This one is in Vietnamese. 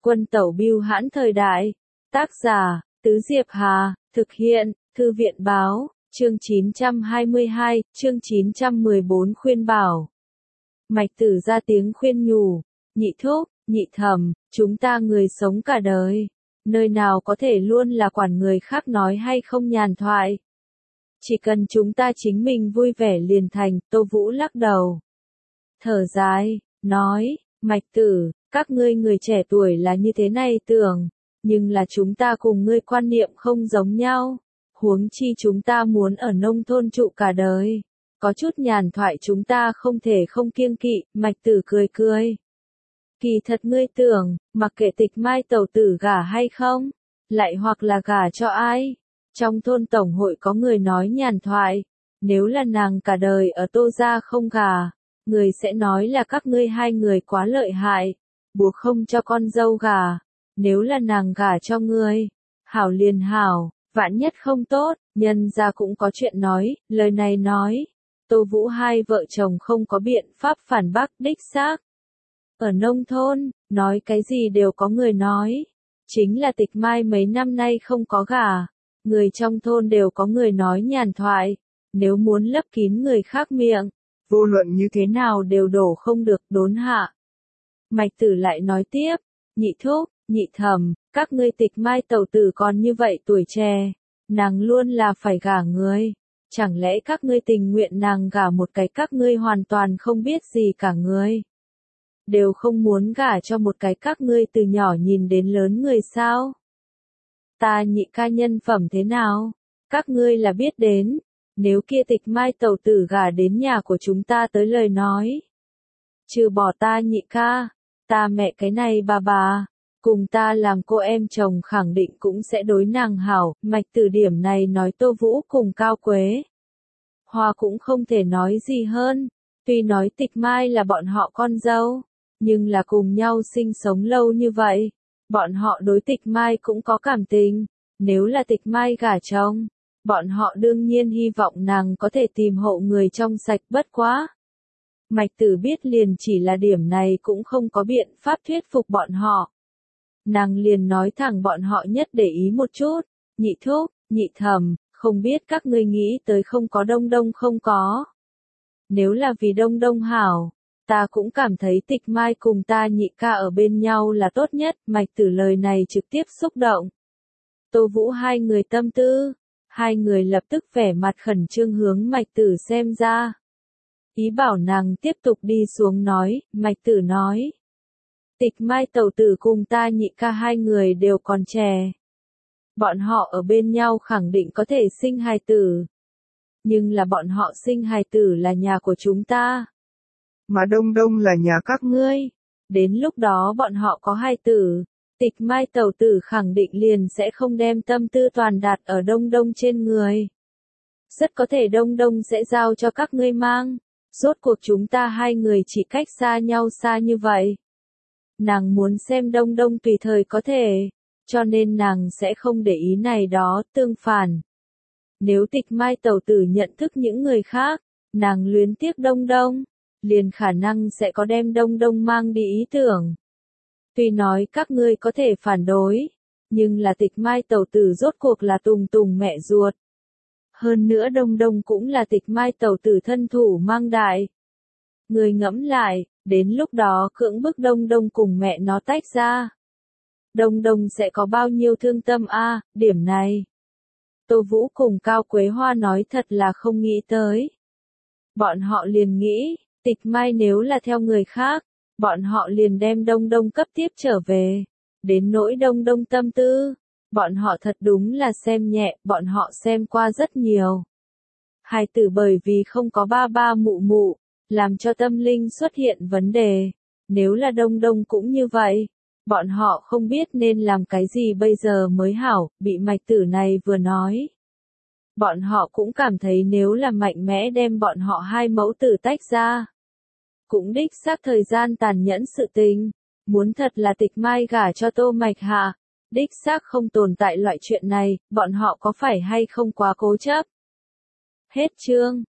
Quân tẩu bưu hãn thời đại. Tác giả, Tứ Diệp Hà, thực hiện, Thư viện báo, chương 922, chương 914 khuyên bảo. Mạch Tử ra tiếng khuyên nhủ, nhị thúc, nhị thẩm, chúng ta người sống cả đời, nơi nào có thể luôn là quản người khác nói hay không nhàn thoại. Chỉ cần chúng ta chính mình vui vẻ liền thành. Tô Vũ lắc đầu, thở dài, nói, Mạch Tử, các ngươi người trẻ tuổi là như thế này tưởng, nhưng là chúng ta cùng ngươi quan niệm không giống nhau. Huống chi chúng ta muốn ở nông thôn trụ cả đời. Có chút nhàn thoại chúng ta không thể không kiêng kỵ. Mạch Tử cười cười. Kỳ thật ngươi tưởng, mặc kệ Tịch Mai tẩu tử gả hay không, lại hoặc là gả cho ai, trong thôn tổng hội có người nói nhàn thoại. Nếu là nàng cả đời ở Tô gia không gả, người sẽ nói là các ngươi hai người quá lợi hại, buộc không cho con dâu gả. Nếu là nàng gả cho ngươi, hảo liền hảo, vạn nhất không tốt, nhân gia cũng có chuyện nói. Lời này nói, Tô Vũ hai vợ chồng không có biện pháp phản bác. Đích xác, ở nông thôn, nói cái gì đều có người nói. Chính là Tịch Mai mấy năm nay không có gả, người trong thôn đều có người nói nhàn thoại. Nếu muốn lấp kín người khác miệng, vô luận như thế nào đều đổ không được. Đốn hạ, Mạch Tử lại nói tiếp, nhị thúc, nhị thẩm, các ngươi Tịch Mai tẩu tử còn như vậy tuổi trẻ, nàng luôn là phải gả người. Chẳng lẽ các ngươi tình nguyện nàng gả một cái các ngươi hoàn toàn không biết gì cả người? Đều không muốn gả cho một cái các ngươi từ nhỏ nhìn đến lớn người sao? Ta nhị ca nhân phẩm thế nào? Các ngươi là biết đến. Nếu kia Tịch Mai tẩu tử gả đến nhà của chúng ta tới lời nói, trừ bỏ ta nhị ca, ta mẹ cái này bà, cùng ta làm cô em chồng khẳng định cũng sẽ đối nàng hảo. Mạch Tử điểm này nói Tô Vũ cùng Cao Quế Hoa cũng không thể nói gì hơn. Tuy nói Tịch Mai là bọn họ con dâu, nhưng là cùng nhau sinh sống lâu như vậy, bọn họ đối Tịch Mai cũng có cảm tình. Nếu là Tịch Mai gả chồng, bọn họ đương nhiên hy vọng nàng có thể tìm hộ người trong sạch. Bất quá, Mạch Tử biết liền chỉ là điểm này cũng không có biện pháp thuyết phục bọn họ. Nàng liền nói thẳng bọn họ nhất để ý một chút, nhị thúc, nhị thẩm, không biết các ngươi nghĩ tới không có Đông Đông không có. Nếu là vì Đông Đông hảo, ta cũng cảm thấy Tịch Mai cùng ta nhị ca ở bên nhau là tốt nhất. Mạch Tử lời này trực tiếp xúc động Tô Vũ hai người tâm tư, hai người lập tức vẻ mặt khẩn trương hướng Mạch Tử xem ra. Ý bảo nàng tiếp tục đi xuống nói. Mạch Tử nói, Tịch Mai tẩu tử cùng ta nhị ca hai người đều còn trẻ. Bọn họ ở bên nhau khẳng định có thể sinh hài tử. Nhưng là bọn họ sinh hài tử là nhà của chúng ta. Mà Đông Đông là nhà các ngươi. Đến lúc đó bọn họ có hài tử, Tịch Mai tẩu tử khẳng định liền sẽ không đem tâm tư toàn đặt ở Đông Đông trên người. Rất có thể Đông Đông sẽ giao cho các ngươi mang. Rốt cuộc chúng ta hai người chỉ cách xa nhau xa như vậy. Nàng muốn xem Đông Đông tùy thời có thể, cho nên nàng sẽ không để ý này đó. Tương phản, nếu Tịch Mai tẩu tử nhận thức những người khác, nàng luyến tiếc Đông Đông, liền khả năng sẽ có đem Đông Đông mang đi ý tưởng. Tuy nói các ngươi có thể phản đối, nhưng là Tịch Mai tẩu tử rốt cuộc là Tùng Tùng mẹ ruột. Hơn nữa Đông Đông cũng là Tịch Mai tẩu tử thân thủ mang đại. Người ngẫm lại, đến lúc đó cưỡng bức Đông Đông cùng mẹ nó tách ra, Đông Đông sẽ có bao nhiêu thương tâm a. Điểm này, Tô Vũ cùng Cao Quế Hoa nói thật là không nghĩ tới. Bọn họ liền nghĩ, Tịch Mai nếu là theo người khác, bọn họ liền đem Đông Đông cấp tiếp trở về. Đến nỗi Đông Đông tâm tư, bọn họ thật đúng là xem nhẹ. Bọn họ xem qua rất nhiều hài tử bởi vì không có ba ba mụ mụ, làm cho tâm linh xuất hiện vấn đề. Nếu là Đông Đông cũng như vậy, bọn họ không biết nên làm cái gì bây giờ mới hảo. Bị Mạch Tử này vừa nói, bọn họ cũng cảm thấy nếu là mạnh mẽ đem bọn họ hai mẫu tử tách ra, cũng đích xác thời gian tàn nhẫn sự tình. Muốn thật là Tịch Mai gả cho Tô Mạch Hạ, đích xác không tồn tại loại chuyện này. Bọn họ có phải hay không quá cố chấp? Hết chương.